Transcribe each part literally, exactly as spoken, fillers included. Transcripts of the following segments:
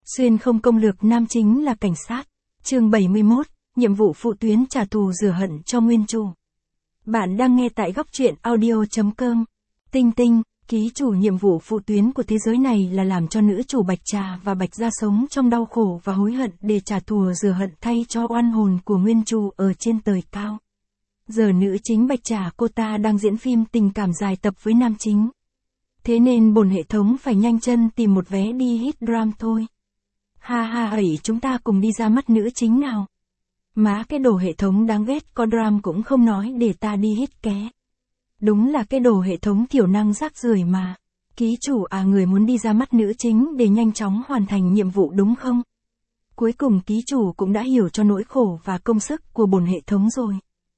Xuyên không công lược nam chính là cảnh sát. Chương bảy mươi mốt, nhiệm vụ phụ tuyến trả thù rửa hận cho nguyên chủ. Bạn đang nghe tại góc truyện audio chấm com. Tinh Tinh, ký chủ nhiệm vụ phụ tuyến của thế giới này là làm cho nữ chủ Bạch Trà và Bạch Gia sống trong đau khổ và hối hận để trả thù rửa hận thay cho oan hồn của nguyên chủ ở trên trời cao. Giờ nữ chính Bạch Trà cô ta đang diễn phim tình cảm dài tập với nam chính. Thế nên bổn hệ thống phải nhanh chân tìm một vé đi hit dram thôi. Ha ha ấy, chúng ta cùng đi ra mắt nữ chính nào. Má cái đồ hệ thống đáng ghét, có dram cũng không nói để ta đi hit ké. Đúng là cái đồ hệ thống thiểu năng rác rưởi mà. Ký chủ à, người muốn đi ra mắt nữ chính để nhanh chóng hoàn thành nhiệm vụ đúng không? Cuối cùng ký chủ cũng đã hiểu cho nỗi khổ và công sức của bổn hệ thống rồi.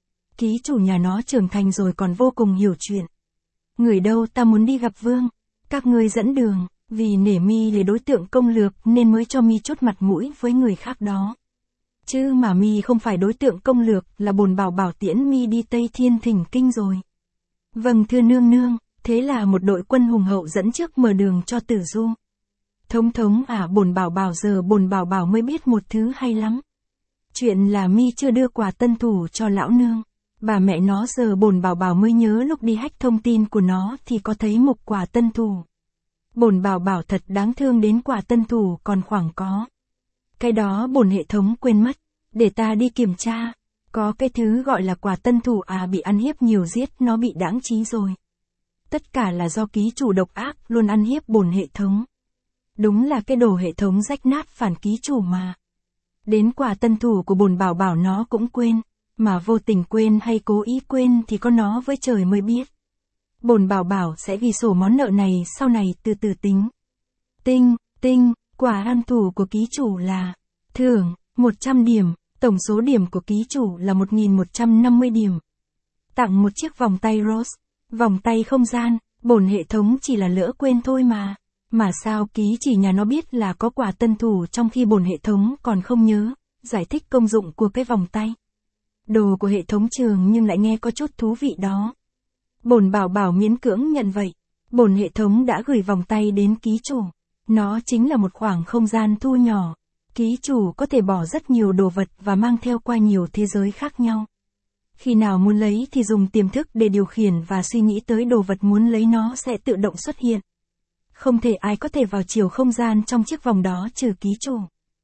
Ký chủ nhà nó trưởng thành rồi còn vô cùng hiểu chuyện. Người đâu, ta muốn đi gặp Vương. Các ngươi dẫn đường, vì nể mi là đối tượng công lược nên mới cho mi chút mặt mũi với người khác đó. Chứ mà mi không phải đối tượng công lược là bồn bảo bảo tiễn mi đi Tây Thiên Thỉnh Kinh rồi. Vâng thưa nương nương, thế là một đội quân hùng hậu dẫn trước mở đường cho Tử Du. Thống thống à, bồn bảo bảo giờ bồn bảo bảo mới biết một thứ hay lắm. Chuyện là mi chưa đưa quà tân thủ cho lão nương. Bà mẹ nó giờ bồn bảo bảo mới nhớ lúc đi hack thông tin của nó thì có thấy một quà tân thủ. Bồn bảo bảo thật đáng thương, đến quà tân thủ còn khoảng có. Cái đó bồn hệ thống quên mất, để ta đi kiểm tra. Có cái thứ gọi là quà tân thủ à, bị ăn hiếp nhiều giết nó bị đãng trí rồi. Tất cả là do ký chủ độc ác luôn ăn hiếp bồn hệ thống. Đúng là cái đồ hệ thống rách nát phản ký chủ mà. Đến quà tân thủ của bồn bảo bảo nó cũng quên. Mà vô tình quên hay cố ý quên thì có nó với trời mới biết. Bồn bảo bảo sẽ ghi sổ món nợ này sau này từ từ tính. Tinh, tinh, quả ăn thủ của ký chủ là thưởng một trăm điểm, tổng số điểm của ký chủ là một nghìn một trăm năm mươi điểm. Tặng một chiếc vòng tay Rose, vòng tay không gian, bồn hệ thống chỉ là lỡ quên thôi mà. Mà sao ký chỉ nhà nó biết là có quà tân thủ trong khi bồn hệ thống còn không nhớ, giải thích công dụng của cái vòng tay. Đồ của hệ thống trường nhưng lại nghe có chút thú vị đó. Bồn bảo bảo miễn cưỡng nhận vậy. Bồn hệ thống đã gửi vòng tay đến ký chủ. Nó chính là một khoảng không gian thu nhỏ. Ký chủ có thể bỏ rất nhiều đồ vật và mang theo qua nhiều thế giới khác nhau. Khi nào muốn lấy thì dùng tiềm thức để điều khiển và suy nghĩ tới đồ vật muốn lấy, nó sẽ tự động xuất hiện. Không thể ai có thể vào chiều không gian trong chiếc vòng đó trừ ký chủ.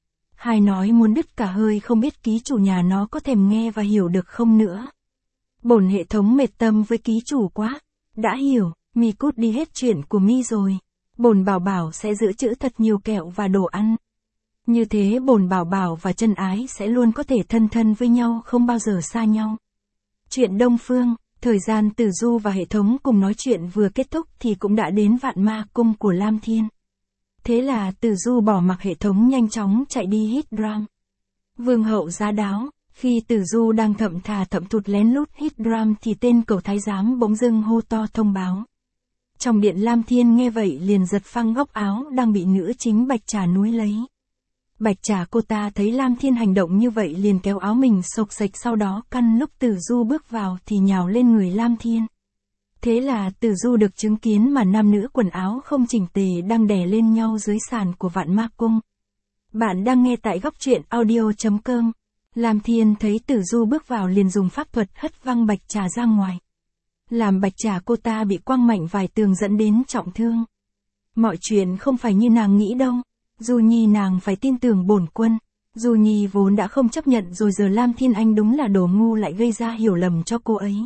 Hai nói muốn đứt cả hơi, không biết ký chủ nhà nó có thèm nghe và hiểu được không nữa. Bổn hệ thống mệt tâm với ký chủ quá. Đã hiểu, mi cút đi hết chuyện của mi rồi. Bồn bảo bảo sẽ giữ trữ thật nhiều kẹo và đồ ăn. Như thế bồn bảo bảo và chân ái sẽ luôn có thể thân thân với nhau, không bao giờ xa nhau. Chuyện Đông Phương, thời gian Tử Du và hệ thống cùng nói chuyện vừa kết thúc thì cũng đã đến Vạn Ma Cung của Lam Thiên. Thế là Tử Du bỏ mặc hệ thống nhanh chóng chạy đi hit dram. Vương hậu giá đáo, khi Tử Du đang thậm thà thậm thụt lén lút hit dram thì tên cầu thái giám bỗng dưng hô to thông báo. Trong điện Lam Thiên nghe vậy liền giật phăng góc áo đang bị nữ chính Bạch Trà núi lấy. Bạch Trà cô ta thấy Lam Thiên hành động như vậy liền kéo áo mình xộc xệch, sau đó căn lúc Tử Du bước vào thì nhào lên người Lam Thiên. Thế là Tử Du được chứng kiến mà nam nữ quần áo không chỉnh tề đang đè lên nhau dưới sàn của Vạn Ma Cung. Bạn đang nghe tại góc truyện audio chấm com. Lam Thiên thấy Tử Du bước vào liền dùng pháp thuật hất văng Bạch Trà ra ngoài. Làm Bạch Trà cô ta bị quăng mạnh vài tường dẫn đến trọng thương. Mọi chuyện không phải như nàng nghĩ đâu. Du Nhi nàng phải tin tưởng bổn quân. Du Nhi vốn đã không chấp nhận rồi, giờ Lam Thiên anh đúng là đồ ngu lại gây ra hiểu lầm cho cô ấy.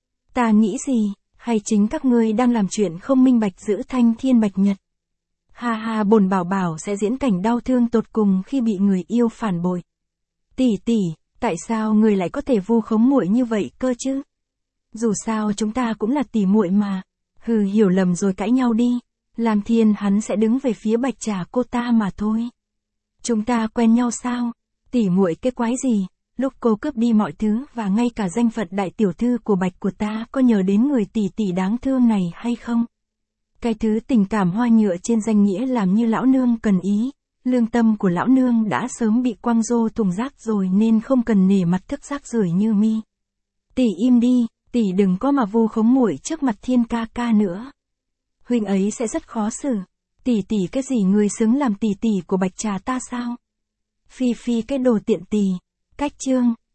Ta nghĩ gì? Hay chính các ngươi đang làm chuyện không minh bạch giữ thanh thiên bạch nhật? Ha ha, bồn bảo bảo sẽ diễn cảnh đau thương tột cùng khi bị người yêu phản bội. Tỷ tỷ, tại sao người lại có thể vu khống muội như vậy cơ chứ? Dù sao chúng ta cũng là tỷ muội mà. Hừ, hiểu lầm rồi cãi nhau đi. Lam Thiên hắn sẽ đứng về phía Bạch Trà cô ta mà thôi. Chúng ta quen nhau sao? Tỷ muội cái quái gì? Lúc cô cướp đi mọi thứ và ngay cả danh phận đại tiểu thư của Bạch của ta, có nhờ đến người tỷ tỷ đáng thương này hay không? Cái thứ tình cảm hoa nhựa trên danh nghĩa làm như lão nương cần ý. Lương tâm của lão nương đã sớm bị quăng rô thùng rác rồi nên không cần nể mặt thức rác rưởi như mi. Tỷ im đi, tỷ đừng có mà vu khống muội trước mặt Thiên ca ca nữa. Huynh ấy sẽ rất khó xử. Tỷ tỷ cái gì người xứng làm tỷ tỷ của Bạch Trà ta sao? Phi phi cái đồ tiện tỳ. Cách chương.